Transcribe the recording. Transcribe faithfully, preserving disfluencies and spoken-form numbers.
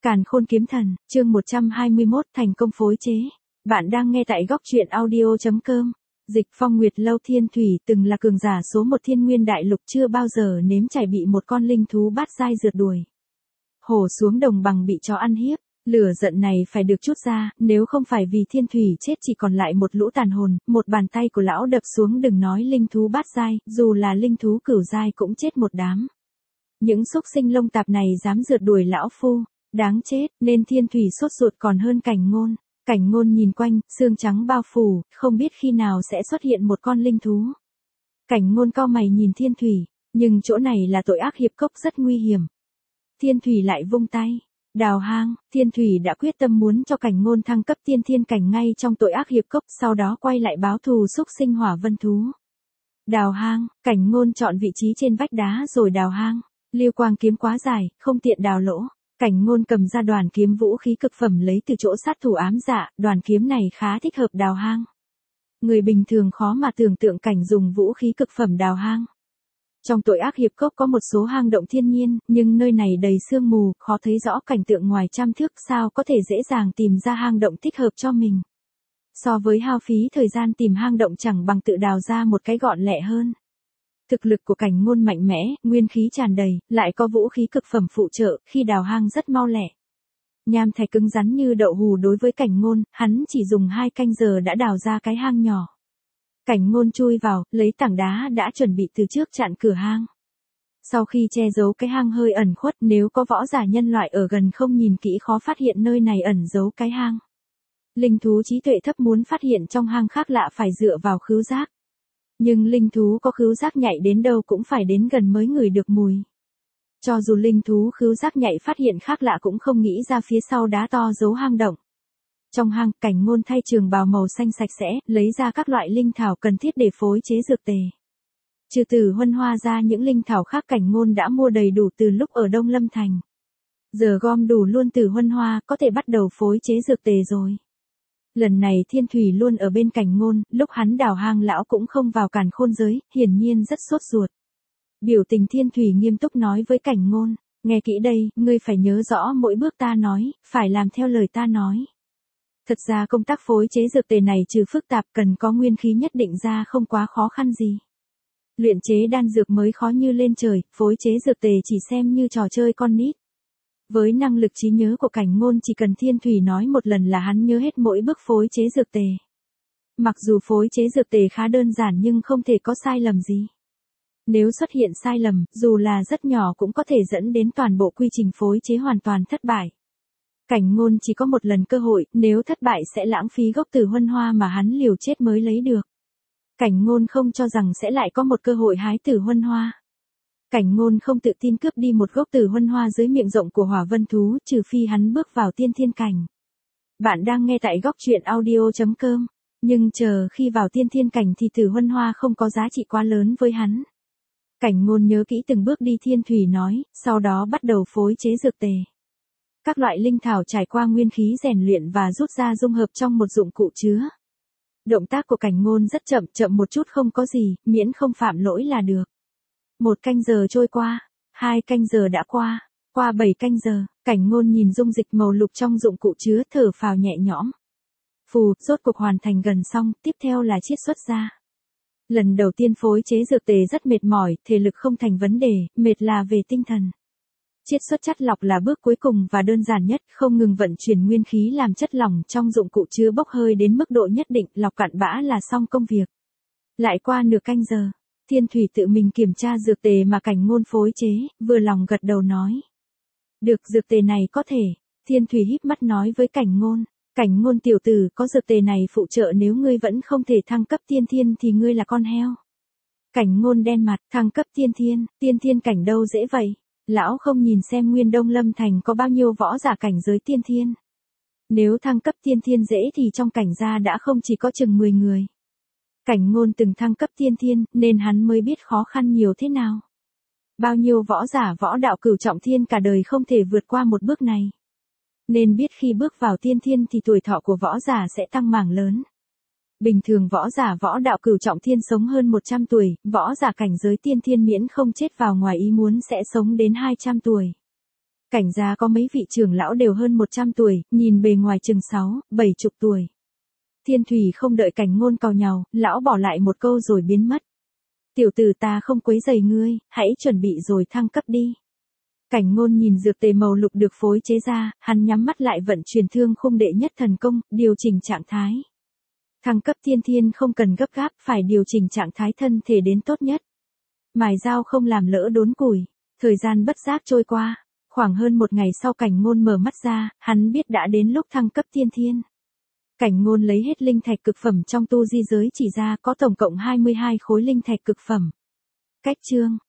Càn Khôn Kiếm Thần, chương một trăm hai mươi mốt, thành công phối chế. Bạn đang nghe tại góc truyện audio chấm com. Dịch Phong Nguyệt Lâu Thiên Thủy từng là cường giả số một thiên nguyên đại lục, chưa bao giờ nếm trải bị một con linh thú bát giai rượt đuổi. Hổ xuống đồng bằng bị chó ăn hiếp, lửa giận này phải được chút ra, nếu không phải vì Thiên Thủy chết chỉ còn lại một lũ tàn hồn, một bàn tay của lão đập xuống, đừng nói linh thú bát giai, dù là linh thú cửu giai cũng chết một đám. Những xúc sinh lông tạp này dám rượt đuổi lão phu, đáng chết, nên Thiên Thủy sốt ruột còn hơn Cảnh Ngôn. Cảnh Ngôn nhìn quanh, xương trắng bao phủ, không biết khi nào sẽ xuất hiện một con linh thú. Cảnh Ngôn cau mày nhìn Thiên Thủy, nhưng chỗ này là tội ác hiệp cốc rất nguy hiểm. Thiên Thủy lại vung tay, đào hang. Thiên Thủy đã quyết tâm muốn cho Cảnh Ngôn thăng cấp tiên thiên cảnh ngay trong tội ác hiệp cốc, sau đó quay lại báo thù xúc sinh hỏa vân thú. Đào hang, Cảnh Ngôn chọn vị trí trên vách đá rồi đào hang. Lưu quang kiếm quá dài, không tiện đào lỗ. Cảnh Ngôn cầm ra đoàn kiếm vũ khí cực phẩm lấy từ chỗ sát thủ ám dạ, đoàn kiếm này khá thích hợp đào hang. Người bình thường khó mà tưởng tượng cảnh dùng vũ khí cực phẩm đào hang. Trong tội ác hiệp cốc có một số hang động thiên nhiên, nhưng nơi này đầy sương mù, khó thấy rõ cảnh tượng ngoài trăm thước, sao có thể dễ dàng tìm ra hang động thích hợp cho mình. So với hao phí thời gian tìm hang động chẳng bằng tự đào ra một cái gọn lẹ hơn. Thực lực của Cảnh Ngôn mạnh mẽ, nguyên khí tràn đầy, lại có vũ khí cực phẩm phụ trợ, khi đào hang rất mau lẹ. Nham thạch cứng rắn như đậu hù đối với Cảnh Ngôn, hắn chỉ dùng hai canh giờ đã đào ra cái hang nhỏ. Cảnh Ngôn chui vào, lấy tảng đá đã chuẩn bị từ trước chặn cửa hang. Sau khi che giấu cái hang hơi ẩn khuất, nếu có võ giả nhân loại ở gần không nhìn kỹ khó phát hiện nơi này ẩn giấu cái hang. Linh thú trí tuệ thấp muốn phát hiện trong hang khác lạ phải dựa vào khứu giác. Nhưng linh thú có khứu giác nhạy đến đâu cũng phải đến gần mới ngửi được mùi. Cho dù linh thú khứu giác nhạy phát hiện khác lạ cũng không nghĩ ra phía sau đá to giấu hang động. Trong hang, Cảnh Ngôn thay trường bào màu xanh sạch sẽ, lấy ra các loại linh thảo cần thiết để phối chế dược tề. Trừ từ huân hoa ra những linh thảo khác Cảnh Ngôn đã mua đầy đủ từ lúc ở Đông Lâm Thành. Giờ gom đủ luôn từ huân hoa, có thể bắt đầu phối chế dược tề rồi. Lần này Thiên Thủy luôn ở bên Cảnh Ngôn, lúc hắn đào hang lão cũng không vào Càn Khôn giới, hiển nhiên rất sốt ruột. Biểu tình Thiên Thủy nghiêm túc nói với Cảnh Ngôn, nghe kỹ đây, ngươi phải nhớ rõ mỗi bước ta nói, phải làm theo lời ta nói. Thật ra công tác phối chế dược tề này trừ phức tạp cần có nguyên khí nhất định ra không quá khó khăn gì. Luyện chế đan dược mới khó như lên trời, phối chế dược tề chỉ xem như trò chơi con nít. Với năng lực trí nhớ của Cảnh Ngôn chỉ cần Thiên Thủy nói một lần là hắn nhớ hết mỗi bước phối chế dược tề. Mặc dù phối chế dược tề khá đơn giản nhưng không thể có sai lầm gì. Nếu xuất hiện sai lầm, dù là rất nhỏ cũng có thể dẫn đến toàn bộ quy trình phối chế hoàn toàn thất bại. Cảnh Ngôn chỉ có một lần cơ hội, nếu thất bại sẽ lãng phí gốc tử huân hoa mà hắn liều chết mới lấy được. Cảnh Ngôn không cho rằng sẽ lại có một cơ hội hái tử huân hoa. Cảnh Ngôn không tự tin cướp đi một gốc tử huân hoa dưới miệng rộng của hỏa vân thú, trừ phi hắn bước vào tiên thiên cảnh. Bạn đang nghe tại góc truyện audio chấm com, nhưng chờ khi vào tiên thiên cảnh thì tử huân hoa không có giá trị quá lớn với hắn. Cảnh Ngôn nhớ kỹ từng bước đi Thiên Thủy nói, sau đó bắt đầu phối chế dược tề. Các loại linh thảo trải qua nguyên khí rèn luyện và rút ra dung hợp trong một dụng cụ chứa. Động tác của Cảnh Ngôn rất chậm, chậm một chút không có gì, miễn không phạm lỗi là được. Một canh giờ trôi qua, hai canh giờ đã qua, qua bảy canh giờ, Cảnh Ngôn nhìn dung dịch màu lục trong dụng cụ chứa thở phào nhẹ nhõm. Phù, rốt cuộc hoàn thành gần xong, tiếp theo là chiết xuất ra. Lần đầu tiên phối chế dược tề rất mệt mỏi, thể lực không thành vấn đề, mệt là về tinh thần. Chiết xuất chất lọc là bước cuối cùng và đơn giản nhất, không ngừng vận chuyển nguyên khí làm chất lỏng trong dụng cụ chứa bốc hơi đến mức độ nhất định, lọc cặn bã là xong công việc. Lại qua nửa canh giờ, Thiên Thủy tự mình kiểm tra dược tề mà Cảnh Ngôn phối chế, vừa lòng gật đầu nói. Được, dược tề này có thể. Thiên Thủy híp mắt nói với Cảnh Ngôn, Cảnh Ngôn tiểu tử, có dược tề này phụ trợ nếu ngươi vẫn không thể thăng cấp tiên thiên thì ngươi là con heo. Cảnh Ngôn đen mặt, thăng cấp tiên thiên, tiên thiên cảnh đâu dễ vậy. Lão không nhìn xem nguyên Đông Lâm Thành có bao nhiêu võ giả cảnh giới tiên thiên. Nếu thăng cấp tiên thiên dễ thì trong cảnh gia đã không chỉ có chừng mười người. Cảnh Ngôn từng thăng cấp tiên thiên, nên hắn mới biết khó khăn nhiều thế nào. Bao nhiêu võ giả võ đạo cửu trọng thiên cả đời không thể vượt qua một bước này. Nên biết khi bước vào tiên thiên thì tuổi thọ của võ giả sẽ tăng mảng lớn. Bình thường võ giả võ đạo cửu trọng thiên sống hơn một trăm tuổi, võ giả cảnh giới tiên thiên miễn không chết vào ngoài ý muốn sẽ sống đến hai trăm tuổi. Cảnh gia có mấy vị trưởng lão đều hơn một trăm tuổi, nhìn bề ngoài chừng sáu, bảy chục tuổi. Thiên Thủy không đợi Cảnh Ngôn càu nhàu, lão bỏ lại một câu rồi biến mất. Tiểu tử ta không quấy rầy ngươi, hãy chuẩn bị rồi thăng cấp đi. Cảnh Ngôn nhìn dược tề màu lục được phối chế ra, hắn nhắm mắt lại vận chuyển thương khung đệ nhất thần công, điều chỉnh trạng thái. Thăng cấp tiên thiên không cần gấp gáp, phải điều chỉnh trạng thái thân thể đến tốt nhất. Mài dao không làm lỡ đốn củi, thời gian bất giác trôi qua, khoảng hơn một ngày sau Cảnh Ngôn mở mắt ra, hắn biết đã đến lúc thăng cấp tiên thiên. Cảnh Ngôn lấy hết linh thạch cực phẩm trong tu di giới chỉ ra có tổng cộng hai mươi hai khối linh thạch cực phẩm. Cách chương